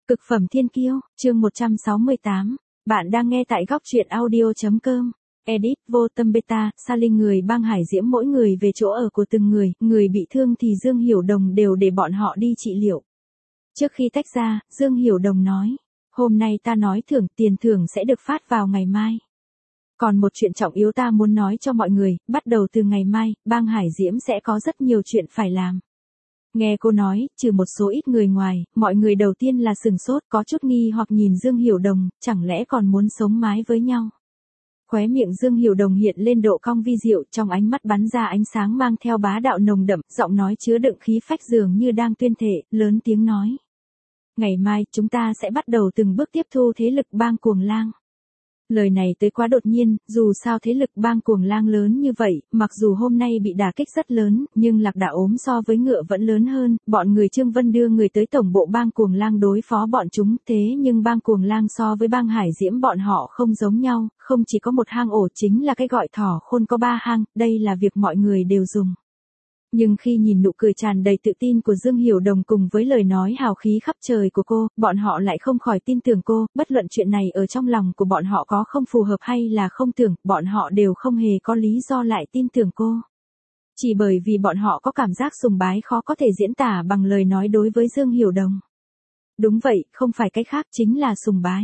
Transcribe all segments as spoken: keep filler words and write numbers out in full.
Cực phẩm thiên kiêu, chương một trăm sáu mươi tám. Bạn đang nghe tại góc truyện audio.com. Edit vô tâm beta, Sa Linh người bang Hải Diễm mỗi người về chỗ ở của từng người, người bị thương thì Dương Hiểu Đồng đều để bọn họ đi trị liệu. Trước khi tách ra, Dương Hiểu Đồng nói, hôm nay ta nói thưởng tiền thưởng sẽ được phát vào ngày mai. Còn một chuyện trọng yếu ta muốn nói cho mọi người, bắt đầu từ ngày mai, bang Hải Diễm sẽ có rất nhiều chuyện phải làm. Nghe cô nói, trừ một số ít người ngoài, mọi người đầu tiên là sừng sốt, có chút nghi hoặc nhìn Dương Hiểu Đồng, chẳng lẽ còn muốn sống mái với nhau. Khóe miệng Dương Hiểu Đồng hiện lên độ cong vi diệu, trong ánh mắt bắn ra ánh sáng mang theo bá đạo nồng đậm, giọng nói chứa đựng khí phách dường như đang tuyên thệ, lớn tiếng nói. Ngày mai, chúng ta sẽ bắt đầu từng bước tiếp thu thế lực bang Cuồng Lang. Lời này tới quá đột nhiên, dù sao thế lực bang Cuồng Lang lớn như vậy, mặc dù hôm nay bị đả kích rất lớn, nhưng lạc đà ốm so với ngựa vẫn lớn hơn, bọn người Trương Vân đưa người tới tổng bộ bang Cuồng Lang đối phó bọn chúng, thế nhưng bang Cuồng Lang so với bang Hải Diễm bọn họ không giống nhau, không chỉ có một hang ổ chính là cái gọi thỏ khôn có ba hang, đây là việc mọi người đều dùng. Nhưng khi nhìn nụ cười tràn đầy tự tin của Dương Hiểu Đồng cùng với lời nói hào khí khắp trời của cô, bọn họ lại không khỏi tin tưởng cô, bất luận chuyện này ở trong lòng của bọn họ có không phù hợp hay là không tưởng, bọn họ đều không hề có lý do lại tin tưởng cô. Chỉ bởi vì bọn họ có cảm giác sùng bái khó có thể diễn tả bằng lời nói đối với Dương Hiểu Đồng. Đúng vậy, không phải cái khác chính là sùng bái.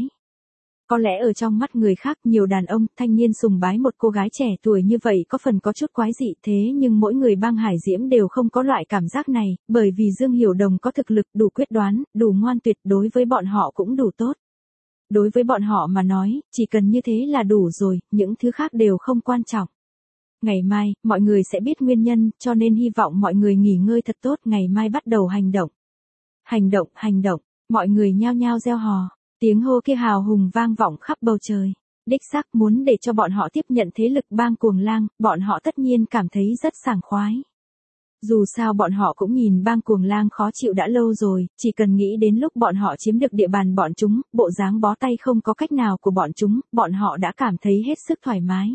Có lẽ ở trong mắt người khác nhiều đàn ông, thanh niên sùng bái một cô gái trẻ tuổi như vậy có phần có chút quái dị thế nhưng mỗi người bang Hải Diễm đều không có loại cảm giác này, bởi vì Dương Hiểu Đồng có thực lực đủ quyết đoán, đủ ngoan tuyệt đối với bọn họ cũng đủ tốt. Đối với bọn họ mà nói, chỉ cần như thế là đủ rồi, những thứ khác đều không quan trọng. Ngày mai, mọi người sẽ biết nguyên nhân, cho nên hy vọng mọi người nghỉ ngơi thật tốt, ngày mai bắt đầu hành động. Hành động, hành động, mọi người nhao nhao reo hò. Tiếng hô kia hào hùng vang vọng khắp bầu trời. Đích xác muốn để cho bọn họ tiếp nhận thế lực bang Cuồng Lang, bọn họ tất nhiên cảm thấy rất sảng khoái. Dù sao bọn họ cũng nhìn bang Cuồng Lang khó chịu đã lâu rồi, chỉ cần nghĩ đến lúc bọn họ chiếm được địa bàn bọn chúng, bộ dáng bó tay không có cách nào của bọn chúng, bọn họ đã cảm thấy hết sức thoải mái.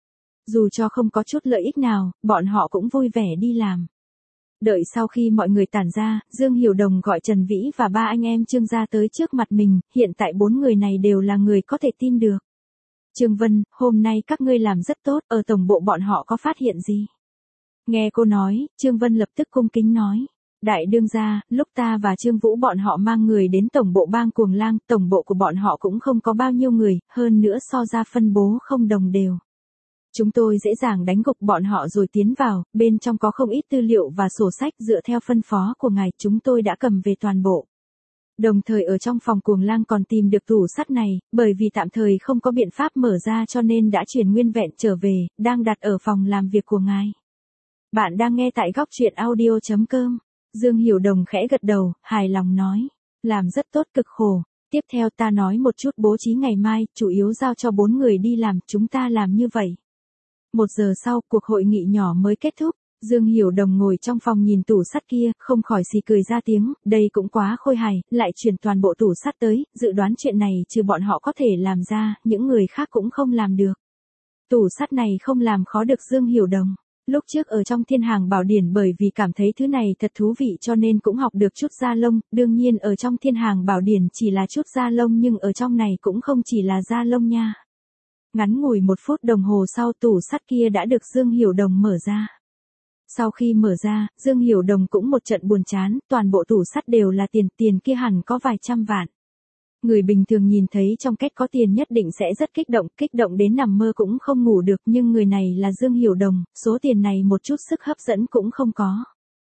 Dù cho không có chút lợi ích nào, bọn họ cũng vui vẻ đi làm. Đợi sau khi mọi người tản ra, Dương Hiểu Đồng gọi Trần Vĩ và ba anh em Trương gia tới trước mặt mình, hiện tại bốn người này đều là người có thể tin được. Trương Vân, hôm nay các ngươi làm rất tốt, ở tổng bộ bọn họ có phát hiện gì? Nghe cô nói, Trương Vân lập tức cung kính nói. Đại đương gia, lúc ta và Trương Vũ bọn họ mang người đến tổng bộ bang Cuồng Lang, tổng bộ của bọn họ cũng không có bao nhiêu người, hơn nữa so ra phân bố không đồng đều. Chúng tôi dễ dàng đánh gục bọn họ rồi tiến vào, bên trong có không ít tư liệu và sổ sách dựa theo phân phó của ngài chúng tôi đã cầm về toàn bộ. Đồng thời ở trong phòng Cuồng Lang còn tìm được tủ sắt này, bởi vì tạm thời không có biện pháp mở ra cho nên đã chuyển nguyên vẹn trở về, đang đặt ở phòng làm việc của ngài. Bạn đang nghe tại góc truyện audio.com. Dương Hiểu Đồng khẽ gật đầu, hài lòng nói. Làm rất tốt cực khổ. Tiếp theo ta nói một chút bố trí ngày mai, chủ yếu giao cho bốn người đi làm, chúng ta làm như vậy. Một giờ sau, cuộc hội nghị nhỏ mới kết thúc, Dương Hiểu Đồng ngồi trong phòng nhìn tủ sắt kia, không khỏi xì cười ra tiếng, đây cũng quá khôi hài, lại chuyển toàn bộ tủ sắt tới, dự đoán chuyện này trừ bọn họ có thể làm ra, những người khác cũng không làm được. Tủ sắt này không làm khó được Dương Hiểu Đồng. Lúc trước ở trong Thiên Hàng Bảo Điển bởi vì cảm thấy thứ này thật thú vị cho nên cũng học được chút da lông, đương nhiên ở trong Thiên Hàng Bảo Điển chỉ là chút da lông nhưng ở trong này cũng không chỉ là da lông nha. Ngắn ngủi một phút đồng hồ sau tủ sắt kia đã được Dương Hiểu Đồng mở ra. Sau khi mở ra, Dương Hiểu Đồng cũng một trận buồn chán, toàn bộ tủ sắt đều là tiền, tiền kia hẳn có vài trăm vạn. Người bình thường nhìn thấy trong két có tiền nhất định sẽ rất kích động, kích động đến nằm mơ cũng không ngủ được nhưng người này là Dương Hiểu Đồng, số tiền này một chút sức hấp dẫn cũng không có.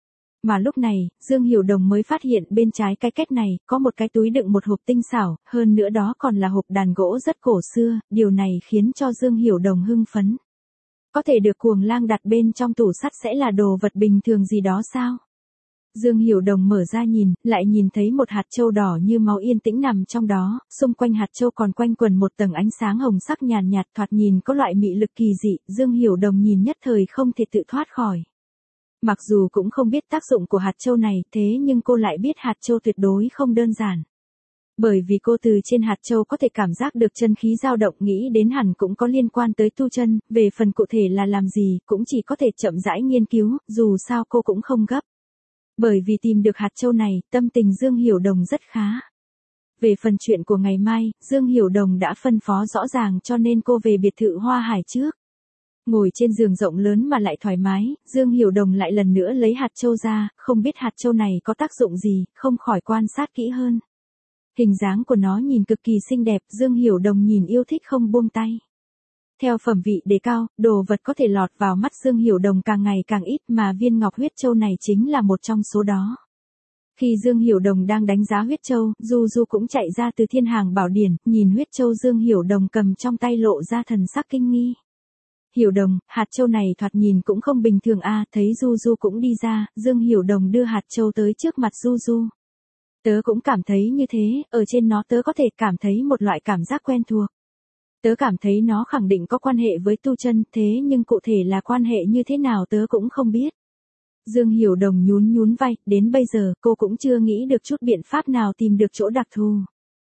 Mà lúc này, Dương Hiểu Đồng mới phát hiện bên trái cái két này, có một cái túi đựng một hộp tinh xảo, hơn nữa đó còn là hộp đàn gỗ rất cổ xưa, điều này khiến cho Dương Hiểu Đồng hưng phấn. Có thể được Cuồng Lang đặt bên trong tủ sắt sẽ là đồ vật bình thường gì đó sao? Dương Hiểu Đồng mở ra nhìn, lại nhìn thấy một hạt châu đỏ như máu yên tĩnh nằm trong đó, xung quanh hạt châu còn quanh quần một tầng ánh sáng hồng sắc nhàn nhạt, thoạt nhìn có loại mị lực kỳ dị, Dương Hiểu Đồng nhìn nhất thời không thể tự thoát khỏi. Mặc dù cũng không biết tác dụng của hạt châu này, thế nhưng cô lại biết hạt châu tuyệt đối không đơn giản. Bởi vì cô từ trên hạt châu có thể cảm giác được chân khí dao động, nghĩ đến hẳn cũng có liên quan tới tu chân, về phần cụ thể là làm gì, cũng chỉ có thể chậm rãi nghiên cứu, dù sao cô cũng không gấp. Bởi vì tìm được hạt châu này, tâm tình Dương Hiểu Đồng rất khá. Về phần chuyện của ngày mai, Dương Hiểu Đồng đã phân phó rõ ràng cho nên cô về biệt thự Hoa Hải trước. Ngồi trên giường rộng lớn mà lại thoải mái, Dương Hiểu Đồng lại lần nữa lấy hạt châu ra, không biết hạt châu này có tác dụng gì, không khỏi quan sát kỹ hơn. Hình dáng của nó nhìn cực kỳ xinh đẹp, Dương Hiểu Đồng nhìn yêu thích không buông tay. Theo phẩm vị đề cao, đồ vật có thể lọt vào mắt Dương Hiểu Đồng càng ngày càng ít mà viên ngọc huyết châu này chính là một trong số đó. Khi Dương Hiểu Đồng đang đánh giá huyết châu, Du Du cũng chạy ra từ thiên hàng bảo điển, nhìn huyết châu Dương Hiểu Đồng cầm trong tay lộ ra thần sắc kinh nghi. Hiểu Đồng, hạt châu này thoạt nhìn cũng không bình thường a. À, thấy Du Du cũng đi ra, Dương Hiểu Đồng đưa hạt châu tới trước mặt Du Du. Tớ cũng cảm thấy như thế, ở trên nó tớ có thể cảm thấy một loại cảm giác quen thuộc. Tớ cảm thấy nó khẳng định có quan hệ với tu chân, thế nhưng cụ thể là quan hệ như thế nào tớ cũng không biết. Dương Hiểu Đồng nhún nhún vai, đến bây giờ cô cũng chưa nghĩ được chút biện pháp nào tìm được chỗ đặc thù.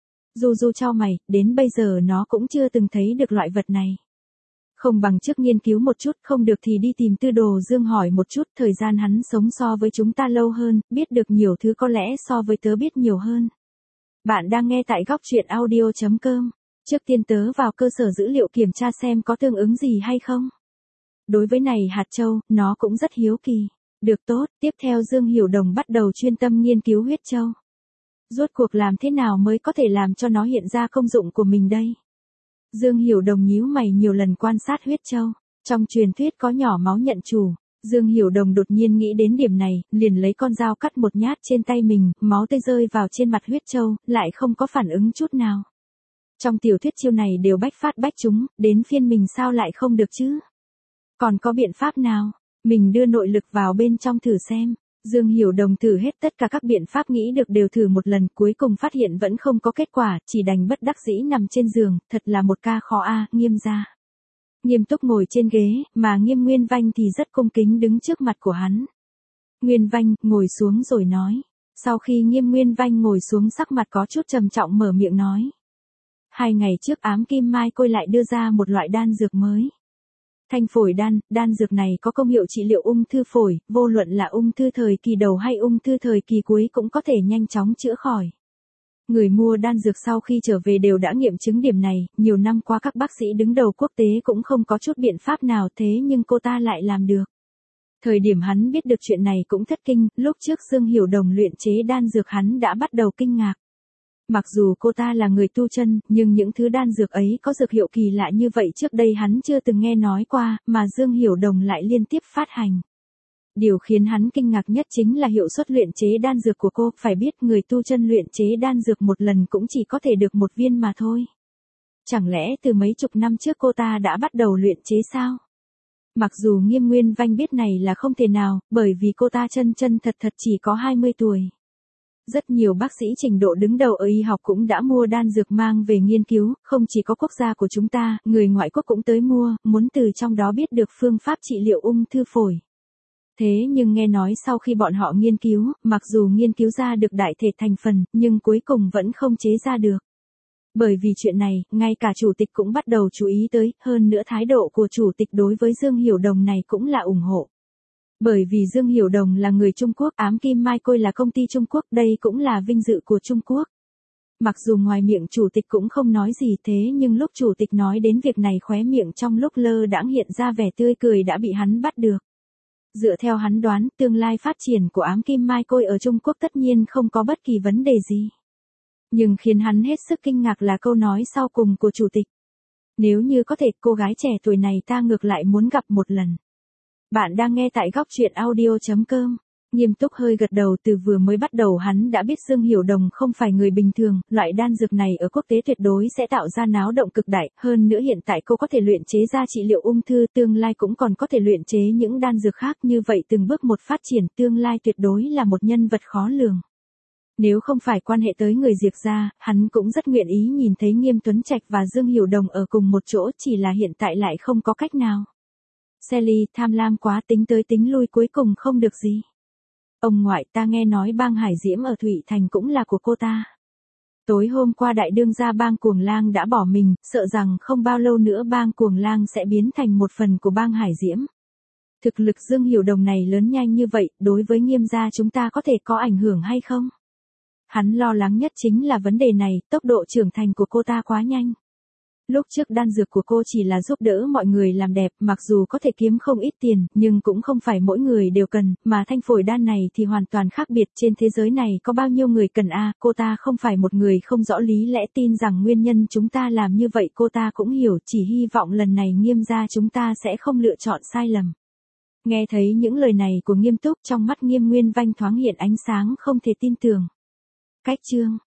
Du Du chau mày, đến bây giờ nó cũng chưa từng thấy được loại vật này. Không bằng trước nghiên cứu một chút, không được thì đi tìm Tư Đồ Dương hỏi một chút, thời gian hắn sống so với chúng ta lâu hơn, biết được nhiều thứ có lẽ so với tớ biết nhiều hơn. Bạn đang nghe tại góc truyện audio chấm com. Trước tiên tớ vào cơ sở dữ liệu kiểm tra xem có tương ứng gì hay không. Đối với này hạt châu, nó cũng rất hiếu kỳ. Được tốt, tiếp theo Dương Hiểu Đồng bắt đầu chuyên tâm nghiên cứu huyết châu. Rốt cuộc làm thế nào mới có thể làm cho nó hiện ra công dụng của mình đây? Dương Hiểu Đồng nhíu mày nhiều lần quan sát huyết châu. Trong truyền thuyết có nhỏ máu nhận chủ. Dương Hiểu Đồng đột nhiên nghĩ đến điểm này, liền lấy con dao cắt một nhát trên tay mình, máu tươi rơi vào trên mặt huyết châu, lại không có phản ứng chút nào. Trong tiểu thuyết chiêu này đều bách phát bách trúng, đến phiên mình sao lại không được chứ? Còn có biện pháp nào? Mình đưa nội lực vào bên trong thử xem. Dương Hiểu Đồng thử hết tất cả các biện pháp nghĩ được đều thử một lần, cuối cùng phát hiện vẫn không có kết quả, chỉ đành bất đắc dĩ nằm trên giường, thật là một ca khó a. Nghiêm gia nghiêm túc ngồi trên ghế, mà Nghiêm Nguyên Vanh thì rất cung kính đứng trước mặt của hắn. Nguyên Vanh, ngồi xuống rồi nói. Sau khi Nghiêm Nguyên Vanh ngồi xuống sắc mặt có chút trầm trọng mở miệng nói. Hai ngày trước Ám Kim Mai Côi lại đưa ra một loại đan dược mới. Thanh phổi đan, đan dược này có công hiệu trị liệu ung thư phổi, vô luận là ung thư thời kỳ đầu hay ung thư thời kỳ cuối cũng có thể nhanh chóng chữa khỏi. Người mua đan dược sau khi trở về đều đã nghiệm chứng điểm này, nhiều năm qua các bác sĩ đứng đầu quốc tế cũng không có chút biện pháp nào thế nhưng cô ta lại làm được. Thời điểm hắn biết được chuyện này cũng thất kinh, lúc trước Dương Hiểu Đồng luyện chế đan dược hắn đã bắt đầu kinh ngạc. Mặc dù cô ta là người tu chân, nhưng những thứ đan dược ấy có dược hiệu kỳ lạ như vậy trước đây hắn chưa từng nghe nói qua, mà Dương Hiểu Đồng lại liên tiếp phát hành. Điều khiến hắn kinh ngạc nhất chính là hiệu suất luyện chế đan dược của cô, phải biết người tu chân luyện chế đan dược một lần cũng chỉ có thể được một viên mà thôi. Chẳng lẽ từ mấy chục năm trước cô ta đã bắt đầu luyện chế sao? Mặc dù Nghiêm Nguyên Vanh biết này là không thể nào, bởi vì cô ta chân chân thật thật chỉ có hai mươi tuổi. Rất nhiều bác sĩ trình độ đứng đầu ở y học cũng đã mua đan dược mang về nghiên cứu, không chỉ có quốc gia của chúng ta, người ngoại quốc cũng tới mua, muốn từ trong đó biết được phương pháp trị liệu ung thư phổi. Thế nhưng nghe nói sau khi bọn họ nghiên cứu, mặc dù nghiên cứu ra được đại thể thành phần, nhưng cuối cùng vẫn không chế ra được. Bởi vì chuyện này, ngay cả chủ tịch cũng bắt đầu chú ý tới, hơn nữa thái độ của chủ tịch đối với Dương Hiểu Đồng này cũng là ủng hộ. Bởi vì Dương Hiểu Đồng là người Trung Quốc, Ám Kim Mai Côi là công ty Trung Quốc, đây cũng là vinh dự của Trung Quốc. Mặc dù ngoài miệng chủ tịch cũng không nói gì thế nhưng lúc chủ tịch nói đến việc này khóe miệng trong lúc lơ đãng hiện ra vẻ tươi cười đã bị hắn bắt được. Dựa theo hắn đoán, tương lai phát triển của Ám Kim Mai Côi ở Trung Quốc tất nhiên không có bất kỳ vấn đề gì. Nhưng khiến hắn hết sức kinh ngạc là câu nói sau cùng của chủ tịch. Nếu như có thể, cô gái trẻ tuổi này ta ngược lại muốn gặp một lần. Bạn đang nghe tại góc truyện audio chấm com. Nghiêm túc hơi gật đầu, từ vừa mới bắt đầu hắn đã biết Dương Hiểu Đồng không phải người bình thường, loại đan dược này ở quốc tế tuyệt đối sẽ tạo ra náo động cực đại, hơn nữa hiện tại cô có thể luyện chế ra trị liệu ung thư, tương lai cũng còn có thể luyện chế những đan dược khác, như vậy từng bước một phát triển, tương lai tuyệt đối là một nhân vật khó lường. Nếu không phải quan hệ tới người Diệp gia, hắn cũng rất nguyện ý nhìn thấy Nghiêm Tuấn Trạch và Dương Hiểu Đồng ở cùng một chỗ, chỉ là hiện tại lại không có cách nào. Sally tham lam quá, tính tới tính lui cuối cùng không được gì. Ông ngoại, ta nghe nói bang Hải Diễm ở Thụy Thành cũng là của cô ta. Tối hôm qua đại đương gia bang Cuồng Lang đã bỏ mình, sợ rằng không bao lâu nữa bang Cuồng Lang sẽ biến thành một phần của bang Hải Diễm. Thực lực Dương Hiểu Đồng này lớn nhanh như vậy, đối với Nghiêm gia chúng ta có thể có ảnh hưởng hay không? Hắn lo lắng nhất chính là vấn đề này, tốc độ trưởng thành của cô ta quá nhanh. Lúc trước đan dược của cô chỉ là giúp đỡ mọi người làm đẹp, mặc dù có thể kiếm không ít tiền, nhưng cũng không phải mỗi người đều cần, mà thanh phổi đan này thì hoàn toàn khác biệt. Trên thế giới này có bao nhiêu người cần a? Cô ta không phải một người không rõ lý lẽ, tin rằng nguyên nhân chúng ta làm như vậy cô ta cũng hiểu, chỉ hy vọng lần này Nghiêm gia chúng ta sẽ không lựa chọn sai lầm. Nghe thấy những lời này của Nghiêm Túc, trong mắt Nghiêm Nguyên Vanh thoáng hiện ánh sáng không thể tin tưởng. Cách chương